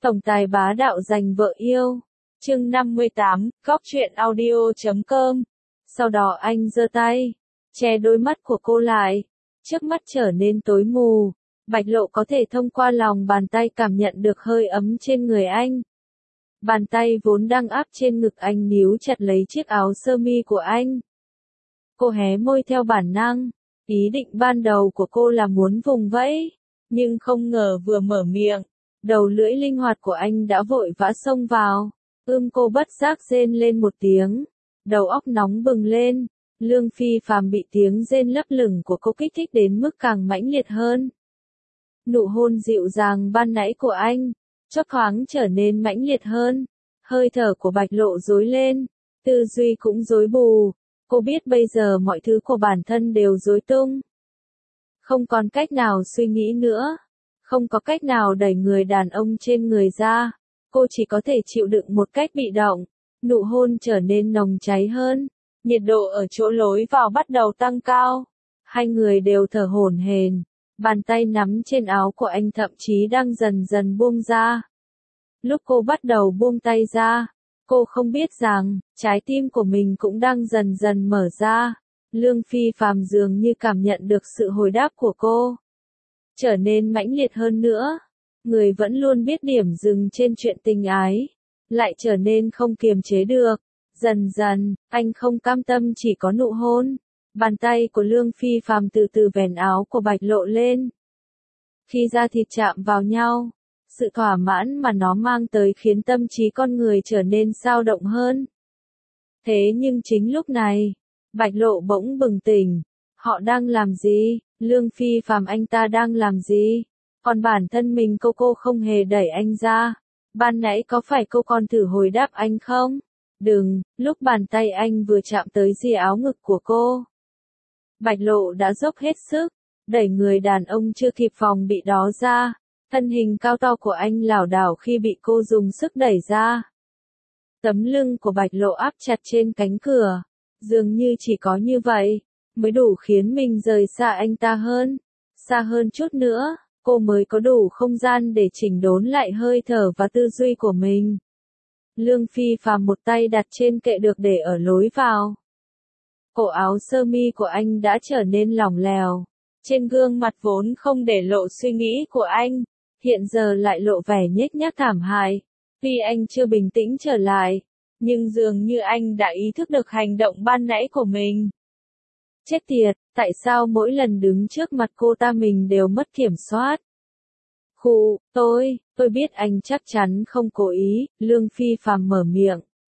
Tổng tài bá đạo giành vợ yêu. Chương 58, Góc truyện audio.com. Sau đó anh giơ tay, che đôi mắt của cô lại. Trước mắt trở nên tối mù. Bạch Lộ có thể thông qua lòng bàn tay cảm nhận được hơi ấm trên người anh. Bàn tay vốn đang áp trên ngực anh níu chặt lấy chiếc áo sơ mi của anh. Cô hé môi theo bản năng. Ý định ban đầu của cô là muốn vùng vẫy, nhưng không ngờ vừa mở miệng, đầu lưỡi linh hoạt của anh đã vội vã xông vào. Cô bất giác rên lên một tiếng, đầu óc nóng bừng lên. Lương Phi Phàm bị tiếng rên lấp lửng của cô kích thích đến mức càng mãnh liệt hơn. Nụ hôn dịu dàng ban nãy của anh, chớp thoáng trở nên mãnh liệt hơn. Hơi thở của Bạch Lộ rối lên, tư duy cũng rối bù. Cô biết bây giờ mọi thứ của bản thân đều rối tung. Không còn cách nào suy nghĩ nữa. Không có cách nào đẩy người đàn ông trên người ra. Cô chỉ có thể chịu đựng một cách bị động. Nụ hôn trở nên nồng cháy hơn. Nhiệt độ ở chỗ lối vào bắt đầu tăng cao. Hai người đều thở hổn hển. Bàn tay nắm trên áo của anh thậm chí đang dần dần buông ra. Lúc cô bắt đầu buông tay ra, cô không biết rằng, trái tim của mình cũng đang dần dần mở ra. Lương Phi Phàm dường như cảm nhận được sự hồi đáp của cô. Trở nên mãnh liệt hơn nữa. Người vẫn luôn biết điểm dừng trên chuyện tình ái, lại trở nên không kiềm chế được. Dần dần, anh không cam tâm chỉ có nụ hôn. Bàn tay của Lương Phi Phàm từ từ vén áo của Bạch Lộ lên. Khi da thịt chạm vào nhau, sự thỏa mãn mà nó mang tới khiến tâm trí con người trở nên dao động hơn. Thế nhưng chính lúc này, Bạch Lộ bỗng bừng tỉnh. Họ đang làm gì? Lương Phi Phàm anh ta đang làm gì? Còn bản thân mình cô không hề đẩy anh ra. Ban nãy có phải cô còn thử hồi đáp anh không? Đừng, lúc bàn tay anh vừa chạm tới ria áo ngực của cô. Bạch Lộ đã dốc hết sức, đẩy người đàn ông chưa kịp phòng bị đó ra. Thân hình cao to của anh lảo đảo khi bị cô dùng sức đẩy ra. Tấm lưng của Bạch Lộ áp chặt trên cánh cửa. Dường như chỉ có như vậy, mới đủ khiến mình rời xa anh ta hơn. Xa hơn chút nữa, cô mới có đủ không gian để chỉnh đốn lại hơi thở và tư duy của mình. Lương Phi Phàm một tay đặt trên kệ được để ở lối vào. Cổ áo sơ mi của anh đã trở nên lỏng lẻo. Trên gương mặt vốn không để lộ suy nghĩ của anh, hiện giờ lại lộ vẻ nhếch nhác thảm hại. Tuy anh chưa bình tĩnh trở lại, nhưng dường như anh đã ý thức được hành động ban nãy của mình. Chết tiệt, tại sao mỗi lần đứng trước mặt cô ta mình đều mất kiểm soát? Tôi biết anh chắc chắn không cố ý, Lương Phi Phàm mở miệng.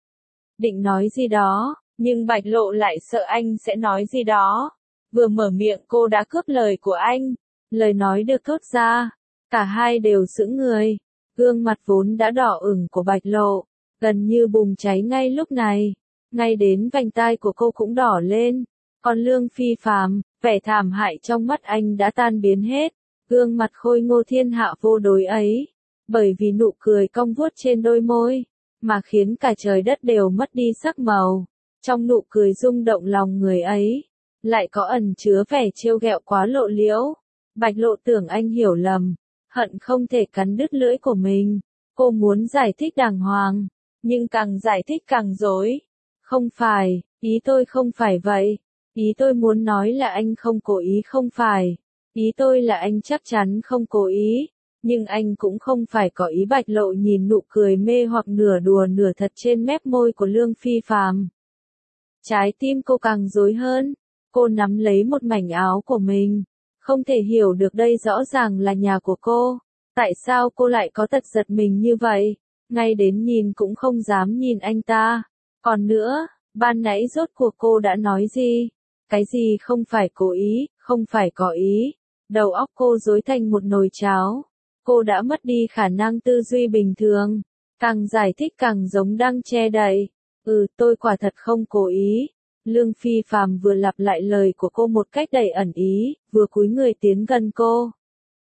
Định nói gì đó, nhưng Bạch Lộ lại sợ anh sẽ nói gì đó. Vừa mở miệng cô đã cướp lời của anh. Lời nói được thốt ra, cả hai đều sững người. Gương mặt vốn đã đỏ ửng của Bạch Lộ, gần như bùng cháy ngay lúc này. Ngay đến vành tai của cô cũng đỏ lên. Còn Lương Phi Phàm, vẻ thảm hại trong mắt anh đã tan biến hết. Gương mặt khôi ngô thiên hạ vô đối ấy, bởi vì nụ cười cong vuốt trên đôi môi, mà khiến cả trời đất đều mất đi sắc màu. Trong nụ cười rung động lòng người ấy, lại có ẩn chứa vẻ trêu ghẹo quá lộ liễu. Bạch Lộ tưởng anh hiểu lầm, hận không thể cắn đứt lưỡi của mình. Cô muốn giải thích đàng hoàng, nhưng càng giải thích càng rối. Không phải, ý tôi không phải vậy. Ý tôi muốn nói là anh không cố ý không phải. Ý tôi là anh chắc chắn không cố ý. Nhưng anh cũng không phải có ý. Bạch Lộ nhìn nụ cười mê hoặc nửa đùa nửa thật trên mép môi của Lương Phi Phàm. Trái tim cô càng rối hơn. Cô nắm lấy một mảnh áo của mình. Không thể hiểu được đây rõ ràng là nhà của cô. Tại sao cô lại có tật giật mình như vậy? Ngay đến nhìn cũng không dám nhìn anh ta. Còn nữa, ban nãy rốt cuộc cô đã nói gì? Cái gì không phải cố ý, không phải có ý. Đầu óc cô rối thành một nồi cháo. Cô đã mất đi khả năng tư duy bình thường. Càng giải thích càng giống đang che đậy. Tôi quả thật không cố ý. Lương Phi Phàm vừa lặp lại lời của cô một cách đầy ẩn ý, vừa cúi người tiến gần cô.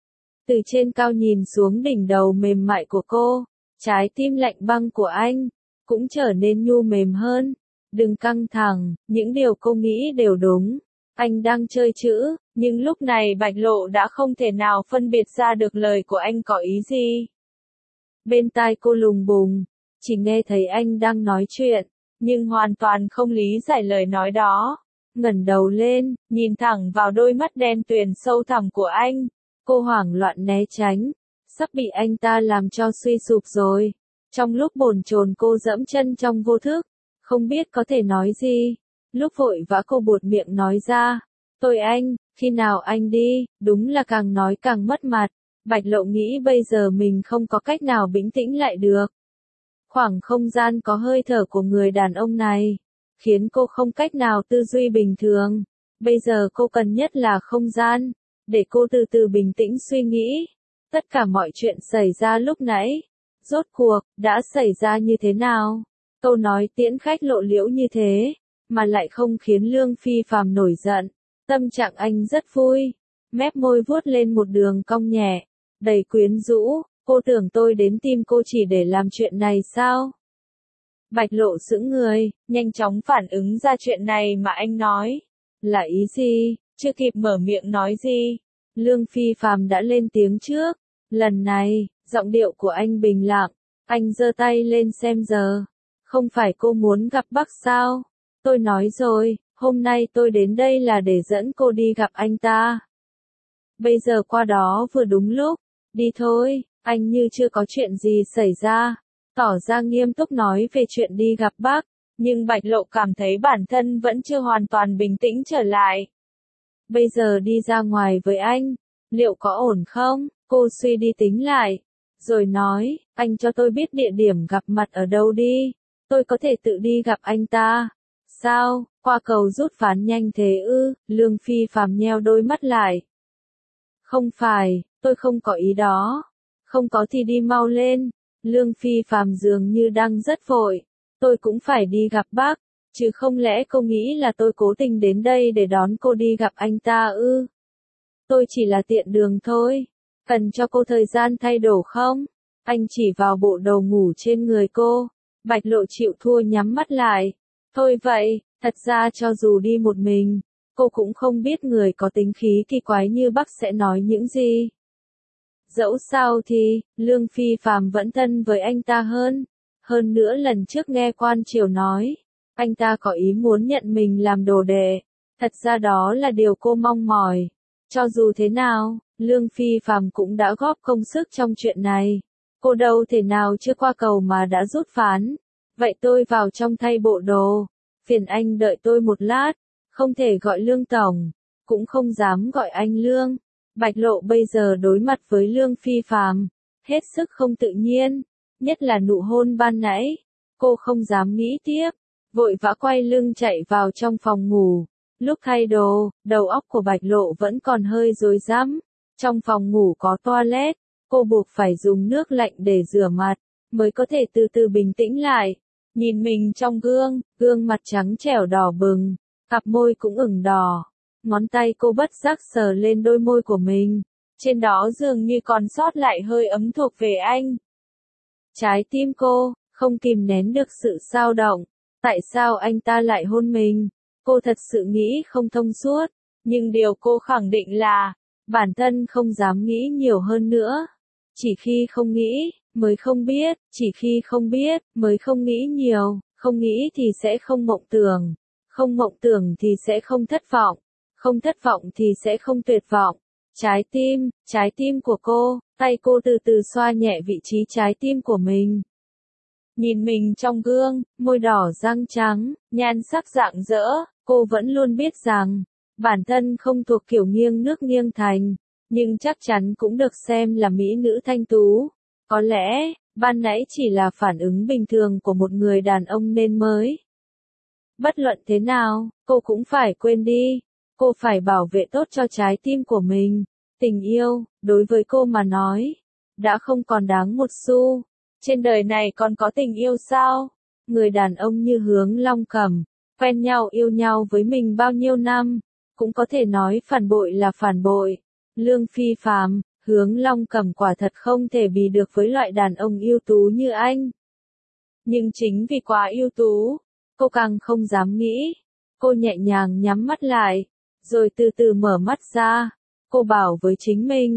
Từ trên cao nhìn xuống đỉnh đầu mềm mại của cô, trái tim lạnh băng của anh cũng trở nên nhu mềm hơn. Đừng căng thẳng, những điều cô nghĩ đều đúng. Anh đang chơi chữ, nhưng lúc này Bạch Lộ đã không thể nào phân biệt ra được lời của anh có ý gì. Bên tai cô lùng bùng, chỉ nghe thấy anh đang nói chuyện, nhưng hoàn toàn không lý giải lời nói đó. Ngẩng đầu lên, nhìn thẳng vào đôi mắt đen tuyền sâu thẳm của anh. Cô hoảng loạn né tránh, sắp bị anh ta làm cho suy sụp rồi. Trong lúc bồn chồn cô dẫm chân trong vô thức, không biết có thể nói gì. Lúc vội vã cô buột miệng nói ra, tôi anh, khi nào anh đi, đúng là càng nói càng mất mặt. Bạch Lộ nghĩ bây giờ mình không có cách nào bình tĩnh lại được. Khoảng không gian có hơi thở của người đàn ông này, khiến cô không cách nào tư duy bình thường. Bây giờ cô cần nhất là không gian, để cô từ từ bình tĩnh suy nghĩ. Tất cả mọi chuyện xảy ra lúc nãy, rốt cuộc, đã xảy ra như thế nào? Câu nói tiễn khách lộ liễu như thế, mà lại không khiến Lương Phi Phàm nổi giận. Tâm trạng anh rất vui, mép môi vuốt lên một đường cong nhẹ, đầy quyến rũ. Cô tưởng tôi đến tìm cô chỉ để làm chuyện này sao? Bạch Lộ sững người, nhanh chóng phản ứng ra chuyện này mà anh nói. Là ý gì? Chưa kịp mở miệng nói gì, Lương Phi Phàm đã lên tiếng trước. Lần này, giọng điệu của anh bình lặng, anh giơ tay lên xem giờ. Không phải cô muốn gặp bác sao? Tôi nói rồi, hôm nay tôi đến đây là để dẫn cô đi gặp anh ta. Bây giờ qua đó vừa đúng lúc, đi thôi. Anh như chưa có chuyện gì xảy ra, tỏ ra nghiêm túc nói về chuyện đi gặp bác, nhưng Bạch Lộ cảm thấy bản thân vẫn chưa hoàn toàn bình tĩnh trở lại. Bây giờ đi ra ngoài với anh, liệu có ổn không? Cô suy đi tính lại, rồi nói, anh cho tôi biết địa điểm gặp mặt ở đâu đi, tôi có thể tự đi gặp anh ta. Sao, qua cầu rút ván nhanh thế ư? Lương Phi Phàm nheo đôi mắt lại. Không phải, tôi không có ý đó. Không có thì đi mau lên. Lương Phi Phàm dường như đang rất vội. Tôi cũng phải đi gặp bác, chứ không lẽ cô nghĩ là tôi cố tình đến đây để đón cô đi gặp anh ta ư? Tôi chỉ là tiện đường thôi. Cần cho cô thời gian thay đồ không? Anh chỉ vào bộ đồ ngủ trên người cô. Bạch Lộ chịu thua nhắm mắt lại. Thôi vậy, thật ra cho dù đi một mình, cô cũng không biết người có tính khí kỳ quái như bác sẽ nói những gì. Dẫu sao thì, Lương Phi Phàm vẫn thân với anh ta hơn. Hơn nữa lần trước nghe quan triều nói, anh ta có ý muốn nhận mình làm đồ đệ. Thật ra đó là điều cô mong mỏi. Cho dù thế nào, Lương Phi Phàm cũng đã góp công sức trong chuyện này. Cô đâu thể nào chưa qua cầu mà đã rút ván. Vậy tôi vào trong thay bộ đồ. Phiền anh đợi tôi một lát. Không thể gọi Lương Tổng, cũng không dám gọi anh Lương. Bạch Lộ bây giờ đối mặt với Lương Phi Phàm, hết sức không tự nhiên, nhất là nụ hôn ban nãy. Cô không dám nghĩ tiếp, vội vã quay lưng chạy vào trong phòng ngủ. Lúc thay đồ, đầu óc của Bạch Lộ vẫn còn hơi rối rắm. Trong phòng ngủ có toilet, cô buộc phải dùng nước lạnh để rửa mặt, mới có thể từ từ bình tĩnh lại. Nhìn mình trong gương, gương mặt trắng trẻo đỏ bừng, cặp môi cũng ửng đỏ. Ngón tay cô bất giác sờ lên đôi môi của mình, trên đó dường như còn sót lại hơi ấm thuộc về anh. Trái tim cô, không kìm nén được sự dao động. Tại sao anh ta lại hôn mình? Cô thật sự nghĩ không thông suốt, nhưng điều cô khẳng định là, bản thân không dám nghĩ nhiều hơn nữa. Chỉ khi không nghĩ, mới không biết, chỉ khi không biết, mới không nghĩ nhiều, không nghĩ thì sẽ không mộng tưởng, không mộng tưởng thì sẽ không thất vọng. Không thất vọng thì sẽ không tuyệt vọng. Trái tim của cô, tay cô từ từ xoa nhẹ vị trí trái tim của mình. Nhìn mình trong gương, môi đỏ răng trắng, nhan sắc rạng rỡ, cô vẫn luôn biết rằng, bản thân không thuộc kiểu nghiêng nước nghiêng thành, nhưng chắc chắn cũng được xem là mỹ nữ thanh tú. Có lẽ, ban nãy chỉ là phản ứng bình thường của một người đàn ông nên mới. Bất luận thế nào, cô cũng phải quên đi. Cô phải bảo vệ tốt cho trái tim của mình. Tình yêu, đối với cô mà nói, đã không còn đáng một xu. Trên đời này còn có tình yêu sao? Người đàn ông như Hướng Long Cẩm, quen nhau yêu nhau với mình bao nhiêu năm, cũng có thể nói phản bội là phản bội. Lương Phi Phàm, Hướng Long Cẩm quả thật không thể bì được với loại đàn ông ưu tú như anh. Nhưng chính vì quá ưu tú, cô càng không dám nghĩ. Cô nhẹ nhàng nhắm mắt lại, rồi từ từ mở mắt ra. Cô bảo với chính mình,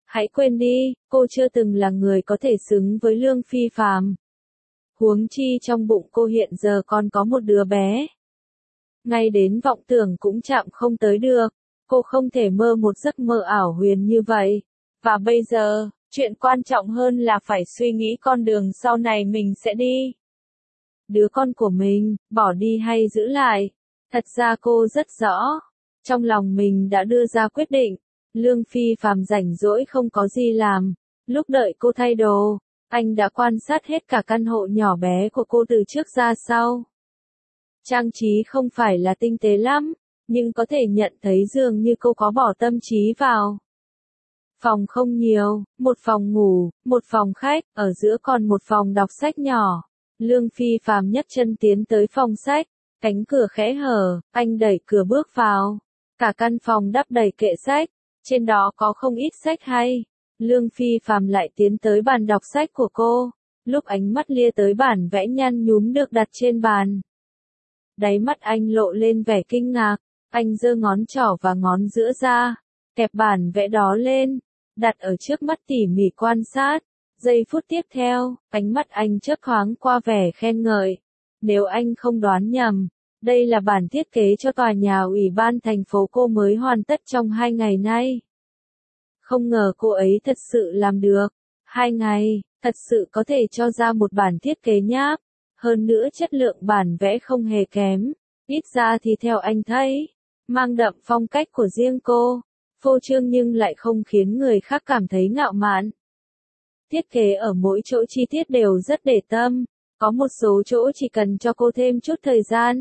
Hãy quên đi, cô chưa từng là người có thể xứng với Lương Phi Phạm. Huống chi trong bụng cô hiện giờ còn có một đứa bé. Ngay đến vọng tưởng cũng chạm không tới được, cô không thể mơ một giấc mơ ảo huyền như vậy. Và bây giờ, chuyện quan trọng hơn là phải suy nghĩ con đường sau này mình sẽ đi. Đứa con của mình, bỏ đi hay giữ lại? Thật ra cô rất rõ. Trong lòng mình đã đưa ra quyết định. Lương Phi Phạm rảnh rỗi không có gì làm. Lúc đợi cô thay đồ, anh đã quan sát hết cả căn hộ nhỏ bé của cô từ trước ra sau. Trang trí không phải là tinh tế lắm, nhưng có thể nhận thấy dường như cô có bỏ tâm trí vào. Phòng không nhiều, một phòng ngủ, một phòng khách, ở giữa còn một phòng đọc sách nhỏ. Lương Phi Phạm nhấc chân tiến tới phòng sách, cánh cửa khẽ hở, anh đẩy cửa bước vào. Cả căn phòng đắp đầy kệ sách, trên đó có không ít sách hay. Lương Phi Phạm lại tiến tới bàn đọc sách của cô, lúc ánh mắt lia tới bản vẽ nhăn nhúm được đặt trên bàn. Đáy mắt anh lộ lên vẻ kinh ngạc, anh giơ ngón trỏ và ngón giữa ra, kẹp bản vẽ đó lên, đặt ở trước mắt tỉ mỉ quan sát. Giây phút tiếp theo, ánh mắt anh chớp thoáng qua vẻ khen ngợi. Nếu anh không đoán nhầm, đây là bản thiết kế cho tòa nhà ủy ban thành phố cô mới hoàn tất trong 2 ngày nay. Không ngờ cô ấy thật sự làm được. 2 ngày, thật sự có thể cho ra một bản thiết kế nháp. Hơn nữa chất lượng bản vẽ không hề kém. Ít ra thì theo anh thấy, mang đậm phong cách của riêng cô. Phô trương nhưng lại không khiến người khác cảm thấy ngạo mạn. Thiết kế ở mỗi chỗ chi tiết đều rất để tâm. Có một số chỗ chỉ cần cho cô thêm chút thời gian,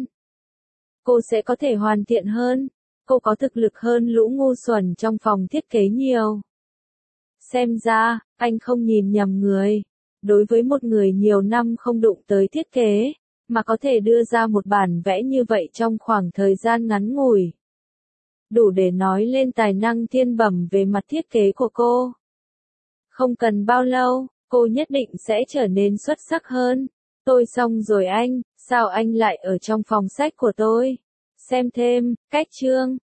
cô sẽ có thể hoàn thiện hơn. Cô có thực lực hơn lũ ngu xuẩn trong phòng thiết kế nhiều. Xem ra, anh không nhìn nhầm người. Đối với một người nhiều năm không đụng tới thiết kế, mà có thể đưa ra một bản vẽ như vậy trong khoảng thời gian ngắn ngủi, đủ để nói lên tài năng thiên bẩm về mặt thiết kế của cô. Không cần bao lâu, cô nhất định sẽ trở nên xuất sắc hơn. Tôi xong rồi anh, sao anh lại ở trong phòng sách của tôi? Xem thêm, cách chương.